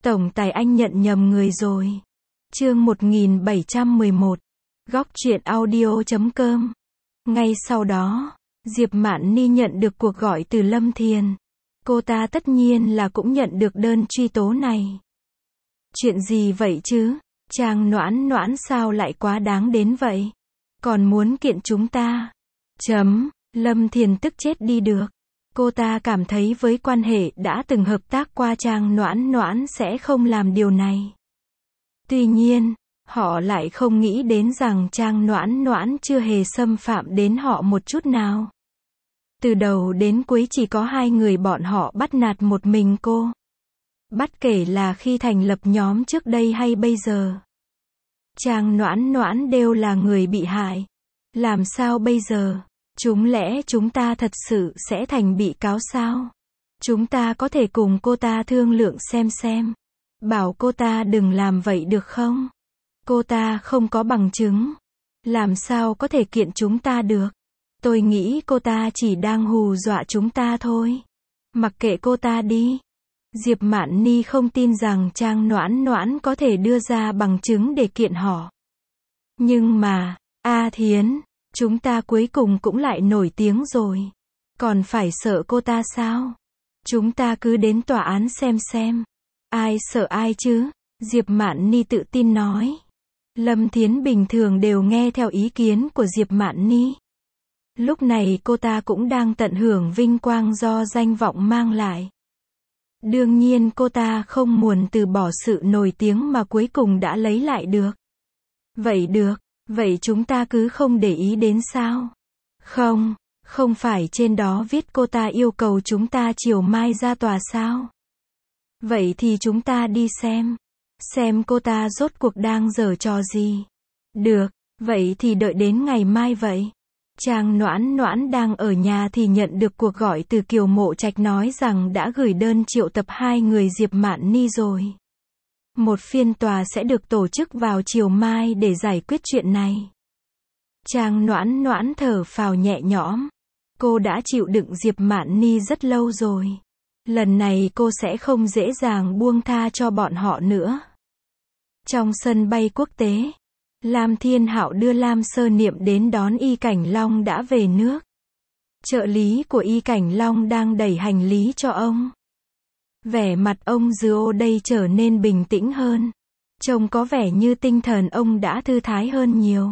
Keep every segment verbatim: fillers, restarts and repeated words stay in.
Tổng tài anh nhận nhầm người rồi. Chương một nghìn bảy trăm mười một. Góc truyện audio chấm com. Ngay sau đó, Diệp Mạn Ni nhận được cuộc gọi từ Lâm Thiền. Cô ta tất nhiên là cũng nhận được đơn truy tố này. Chuyện gì vậy chứ? Trang Noãn Noãn sao lại quá đáng đến vậy? Còn muốn kiện chúng ta? Chấm, Lâm Thiền tức chết đi được. Cô ta cảm thấy với quan hệ đã từng hợp tác qua Trang Noãn Noãn sẽ không làm điều này. Tuy nhiên, họ lại không nghĩ đến rằng Trang Noãn Noãn chưa hề xâm phạm đến họ một chút nào. Từ đầu đến cuối chỉ có hai người bọn họ bắt nạt một mình cô. Bất kể là khi thành lập nhóm trước đây hay bây giờ. Trang Noãn Noãn đều là người bị hại. Làm sao bây giờ? Chúng lẽ chúng ta thật sự sẽ thành bị cáo sao? Chúng ta có thể cùng cô ta thương lượng xem xem. Bảo cô ta đừng làm vậy được không? Cô ta không có bằng chứng. Làm sao có thể kiện chúng ta được? Tôi nghĩ cô ta chỉ đang hù dọa chúng ta thôi. Mặc kệ cô ta đi. Diệp Mạn Ni không tin rằng Trang Noãn Noãn có thể đưa ra bằng chứng để kiện họ. Nhưng mà, A Thiến, chúng ta cuối cùng cũng lại nổi tiếng rồi. Còn phải sợ cô ta sao? Chúng ta cứ đến tòa án xem xem. Ai sợ ai chứ? Diệp Mạn Ni tự tin nói. Lâm Thiến bình thường đều nghe theo ý kiến của Diệp Mạn Ni. Lúc này cô ta cũng đang tận hưởng vinh quang do danh vọng mang lại. Đương nhiên cô ta không muốn từ bỏ sự nổi tiếng mà cuối cùng đã lấy lại được. Vậy được, vậy chúng ta cứ không để ý đến sao? Không, không phải trên đó viết cô ta yêu cầu chúng ta chiều mai ra tòa sao? Vậy thì chúng ta đi xem. Xem cô ta rốt cuộc đang giở trò gì. Được, vậy thì đợi đến ngày mai vậy. Trang Noãn Noãn đang ở nhà thì nhận được cuộc gọi từ Kiều Mộ Trạch nói rằng đã gửi đơn triệu tập hai người Diệp Mạn Ni rồi. Một phiên tòa sẽ được tổ chức vào chiều mai để giải quyết chuyện này. Trang Noãn Noãn thở phào nhẹ nhõm. Cô đã chịu đựng Diệp Mạn Ni rất lâu rồi. Lần này cô sẽ không dễ dàng buông tha cho bọn họ nữa. Trong sân bay quốc tế, Lam Thiên Hạo đưa Lam Sơ Niệm đến đón Y Cảnh Long đã về nước. Trợ lý của Y Cảnh Long đang đẩy hành lý cho ông. Vẻ mặt ông Dư đây trở nên bình tĩnh hơn. Trông có vẻ như tinh thần ông đã thư thái hơn nhiều.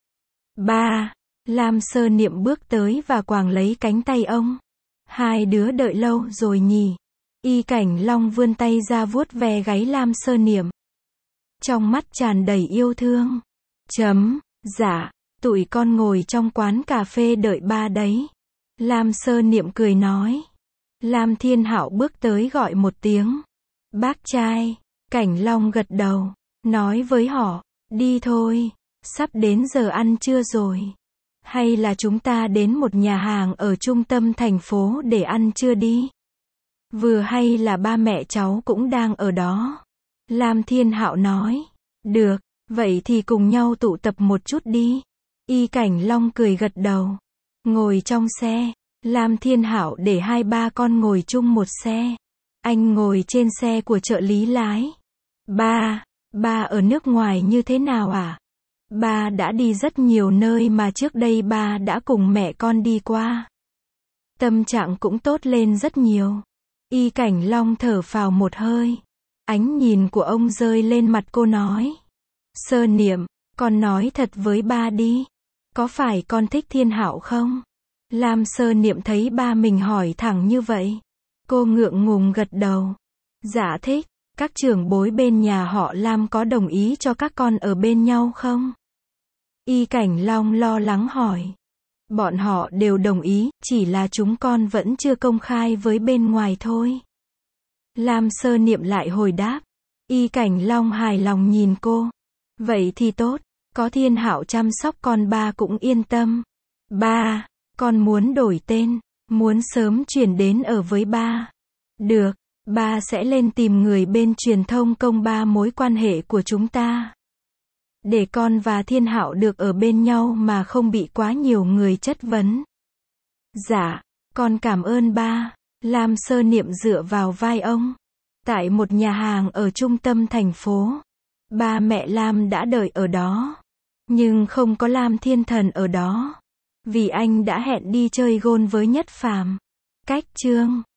Ba, Lam Sơ Niệm bước tới và quàng lấy cánh tay ông. Hai đứa đợi lâu rồi nhỉ? Y Cảnh Long vươn tay ra vuốt ve gáy Lam Sơ Niệm. Trong mắt tràn đầy yêu thương. Chấm, dạ, tụi con ngồi trong quán cà phê đợi ba đấy. Lam Sơ Niệm cười nói. Lam Thiên Hạo bước tới gọi một tiếng. Bác trai. Cảnh Long gật đầu, nói với họ, đi thôi, sắp đến giờ ăn trưa rồi. Hay là chúng ta đến một nhà hàng ở trung tâm thành phố để ăn trưa đi. Vừa hay là ba mẹ cháu cũng đang ở đó. Lam Thiên Hạo nói. Được, vậy thì cùng nhau tụ tập một chút đi. Y Cảnh Long cười gật đầu. Ngồi trong xe, Lam Thiên Hạo để hai ba con ngồi chung một xe. Anh ngồi trên xe của trợ lý lái. Ba, ba ở nước ngoài như thế nào à? Ba đã đi rất nhiều nơi mà trước đây ba đã cùng mẹ con đi qua. Tâm trạng cũng tốt lên rất nhiều. Y Cảnh Long thở phào một hơi. Ánh nhìn của ông rơi lên mặt cô nói. Sơ Niệm, con nói thật với ba đi. Có phải con thích Thiên Hạo không? Lam Sơ Niệm thấy ba mình hỏi thẳng như vậy. Cô ngượng ngùng gật đầu. Dạ thích. Các trưởng bối bên nhà họ Lam có đồng ý cho các con ở bên nhau không? Y Cảnh Long lo lắng hỏi. Bọn họ đều đồng ý, chỉ là chúng con vẫn chưa công khai với bên ngoài thôi. Lam Sơ Niệm lại hồi đáp. Y Cảnh Long hài lòng nhìn cô. Vậy thì tốt, có Thiên Hạo chăm sóc con ba cũng yên tâm. Ba, con muốn đổi tên, muốn sớm chuyển đến ở với ba. Được, ba sẽ lên tìm người bên truyền thông công ba mối quan hệ của chúng ta. Để con và Thiên Hạo được ở bên nhau mà không bị quá nhiều người chất vấn. Dạ, con cảm ơn ba. Lam Sơ Niệm dựa vào vai ông. Tại một nhà hàng ở trung tâm thành phố, ba mẹ Lam đã đợi ở đó. Nhưng không có Lam Thiên Thần ở đó. Vì anh đã hẹn đi chơi golf với Nhất Phàm. Cách chương